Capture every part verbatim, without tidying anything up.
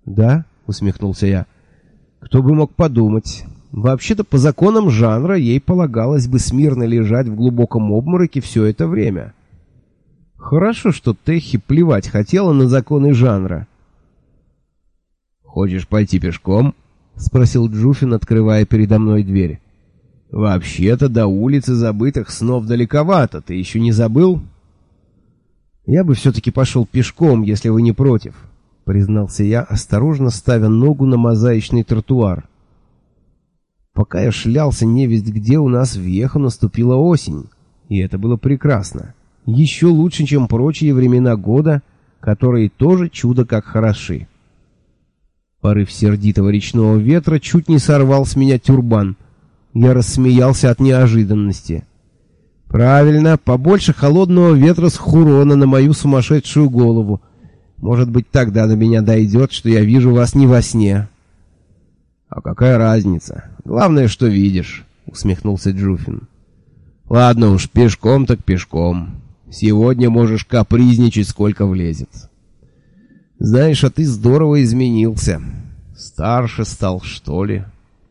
«Да?» — усмехнулся я. «Кто бы мог подумать. Вообще-то по законам жанра ей полагалось бы смирно лежать в глубоком обмороке все это время. Хорошо, что Техи плевать хотела на законы жанра». «Хочешь пойти пешком?» — спросил Джуфин, открывая передо мной дверь. «Вообще-то до улицы забытых снов далековато. Ты еще не забыл?» «Я бы все-таки пошел пешком, если вы не против», — признался я, осторожно ставя ногу на мозаичный тротуар. Пока я шлялся невесть где, у нас в Вьехо наступила осень, и это было прекрасно. Еще лучше, чем прочие времена года, которые тоже чудо как хороши. Порыв сердитого речного ветра чуть не сорвал с меня тюрбан. Я рассмеялся от неожиданности. «Правильно, побольше холодного ветра с Хурона на мою сумасшедшую голову. Может быть, тогда до меня дойдет, что я вижу вас не во сне». «А какая разница? Главное, что видишь», — усмехнулся Джуфин. «Ладно уж, пешком так пешком. Сегодня можешь капризничать, сколько влезет. Знаешь, а ты здорово изменился. Старше стал, что ли?»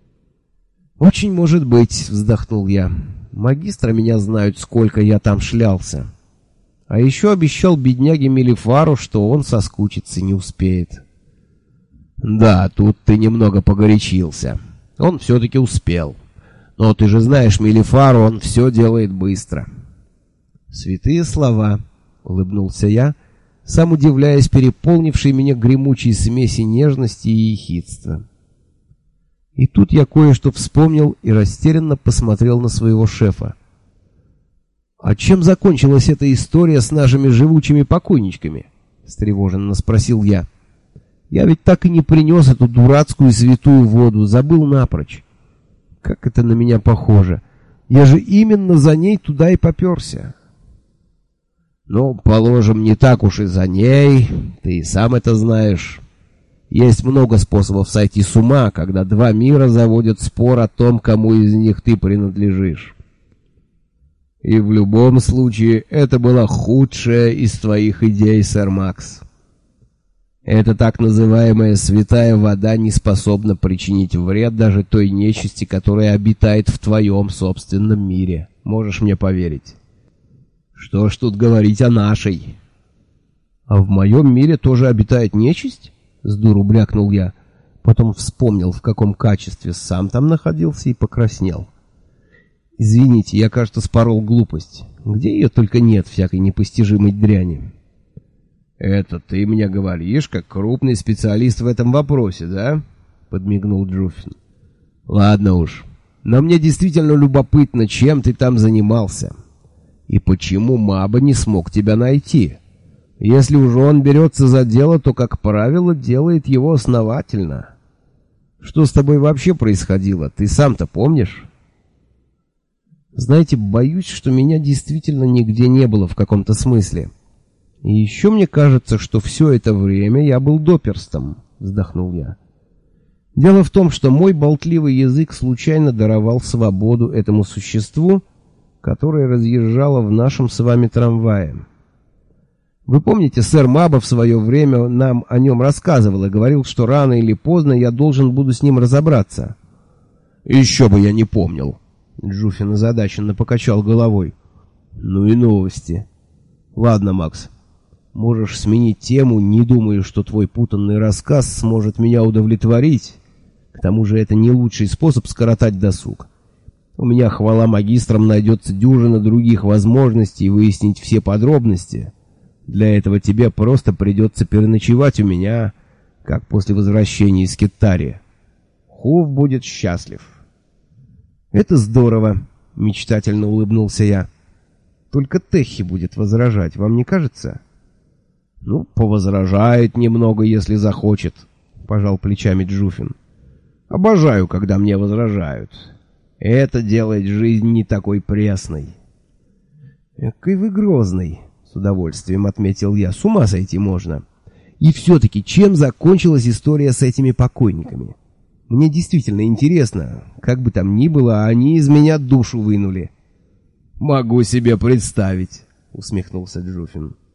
«Очень может быть», — вздохнул я. «Магистра меня знают, сколько я там шлялся. А еще обещал бедняге Мелифару, что он соскучиться не успеет». «Да, тут ты немного погорячился. Он все-таки успел. Но ты же знаешь, Мелифару, он все делает быстро». «Святые слова», — улыбнулся я, сам удивляясь переполнившей меня гремучей смеси нежности и ехидства. И тут я кое-что вспомнил и растерянно посмотрел на своего шефа. «А чем закончилась эта история с нашими живучими покойничками?» — встревоженно спросил я. «Я ведь так и не принес эту дурацкую святую воду, забыл напрочь. Как это на меня похоже! Я же именно за ней туда и поперся». «Ну, положим, не так уж и за ней, ты и сам это знаешь. Есть много способов сойти с ума, когда два мира заводят спор о том, кому из них ты принадлежишь. И в любом случае, это была худшая из твоих идей, сэр Макс. Эта так называемая святая вода не способна причинить вред даже той нечисти, которая обитает в твоем собственном мире. Можешь мне поверить? Что ж тут говорить о нашей?» «А в моем мире тоже обитает нечисть?» — сдуру брякнул я. Потом вспомнил, в каком качестве сам там находился, и покраснел. «Извините, я, кажется, спорол глупость. Где ее только нет, всякой непостижимой дряни». «Это ты мне говоришь, как крупный специалист в этом вопросе, да?» — подмигнул Джуфин. «Ладно уж, но мне действительно любопытно, чем ты там занимался. И почему Маба не смог тебя найти? Если уж он берется за дело, то, как правило, делает его основательно. Что с тобой вообще происходило? Ты сам-то помнишь?» «Знаете, боюсь, что меня действительно нигде не было в каком-то смысле. И еще мне кажется, что все это время я был доперстом», — вздохнул я. «Дело в том, что мой болтливый язык случайно даровал свободу этому существу, которое разъезжало в нашем с вами трамвае. Вы помните, сэр Маба в свое время нам о нем рассказывал и говорил, что рано или поздно я должен буду с ним разобраться?» «Еще бы я не помнил», — Джуфин озадаченно покачал головой. «Ну и новости. Ладно, Макс, можешь сменить тему, не думаю, что твой путанный рассказ сможет меня удовлетворить. К тому же это не лучший способ скоротать досуг. У меня, хвала магистрам, найдется дюжина других возможностей выяснить все подробности. Для этого тебе просто придется переночевать у меня, как после возвращения из Кеттари. Хув будет счастлив». «Это здорово», — мечтательно улыбнулся я. «Только Техи будет возражать, вам не кажется?» «Ну, повозражает немного, если захочет», — пожал плечами Джуфин. «Обожаю, когда мне возражают. Это делает жизнь не такой пресной». «Экой вы грозный», — с удовольствием отметил я. «С ума сойти можно. И все-таки, чем закончилась история с этими покойниками? Мне действительно интересно. Как бы там ни было, они из меня душу вынули». «Могу себе представить», — усмехнулся Джуфин.